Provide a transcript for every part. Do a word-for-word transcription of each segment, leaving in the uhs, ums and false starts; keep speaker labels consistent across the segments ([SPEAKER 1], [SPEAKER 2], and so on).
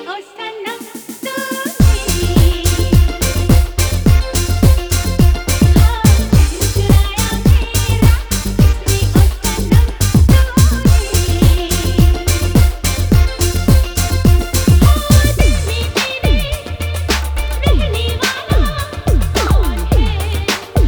[SPEAKER 1] ओ सनम तूने हाँ चैन चुराया मेरा किसने ओ सनम तूने हाँ दिल में तेरे रहने वाला कौन है तू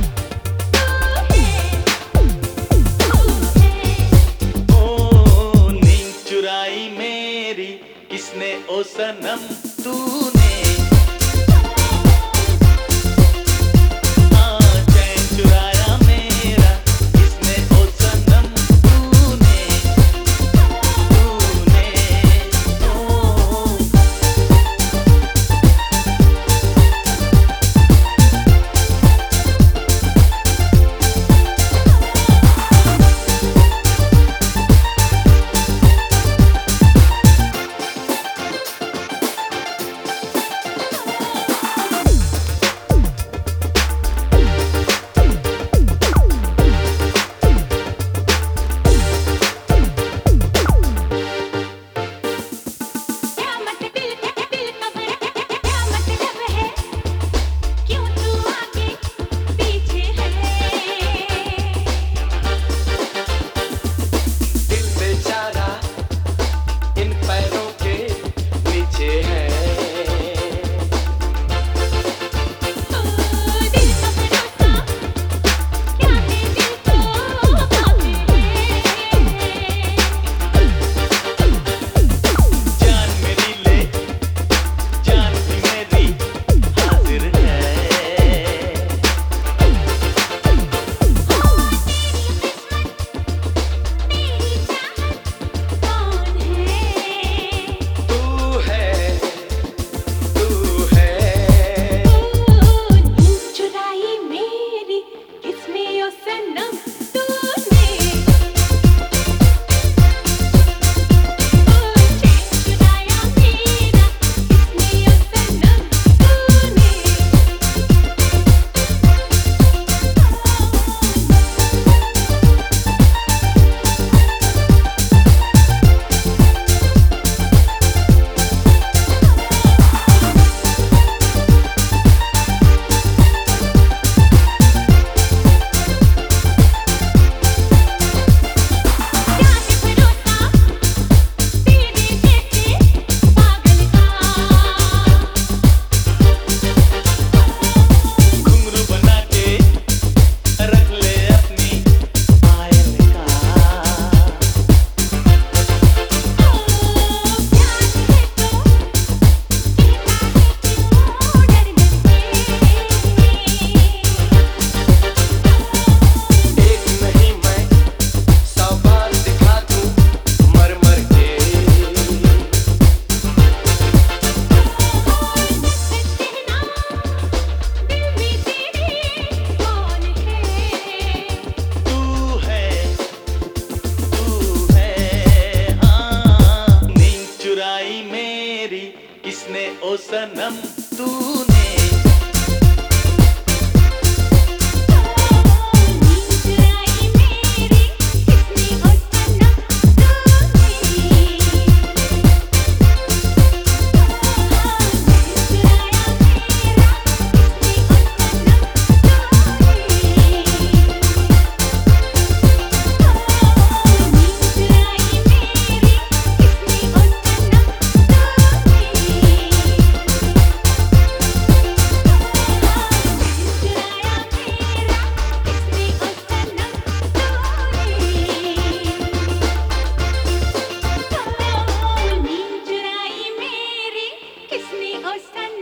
[SPEAKER 1] है तू है
[SPEAKER 2] ओ नींद चुराई मेरी किसने ओ सनम तूने हाँ चैन चुराया मेरा किसने ओ सनम तूने तूने ओ
[SPEAKER 1] क्या मतलब दिल का क्या मतलब है क्यों तू आगे पीछे है
[SPEAKER 2] दिल बेचारा इन पैरों के नीचे है
[SPEAKER 1] ओ दिल का भरोसा क्या है दिल को बातें हैं
[SPEAKER 2] जान मेरी ले जान भी मेरी हाजिर है
[SPEAKER 1] मेरी चाहत कौन है
[SPEAKER 2] तू है तू है
[SPEAKER 1] नींद चुराई मेरी किसने ओ सनम तूने चैन चुराया मेरा किसने ओ सनम तूने क्या है भरोसा तेरे जैसे पागल का
[SPEAKER 2] घुंघरू बना के रख ले अपनी पायल का
[SPEAKER 1] प्यार है तो कहता है क्यों डर लगते
[SPEAKER 2] एक नहीं मैं सौ बार दिखा दूं मर मर के
[SPEAKER 1] कहना दिल में तेरे कौन है
[SPEAKER 2] तू है तू है हाँ नींद चुराई मेरी किसने ओ सनम तूने
[SPEAKER 1] नींद चुराई मेरी किसने ओ सनम तूने चैन चुराया मेरा किसने ओ सनम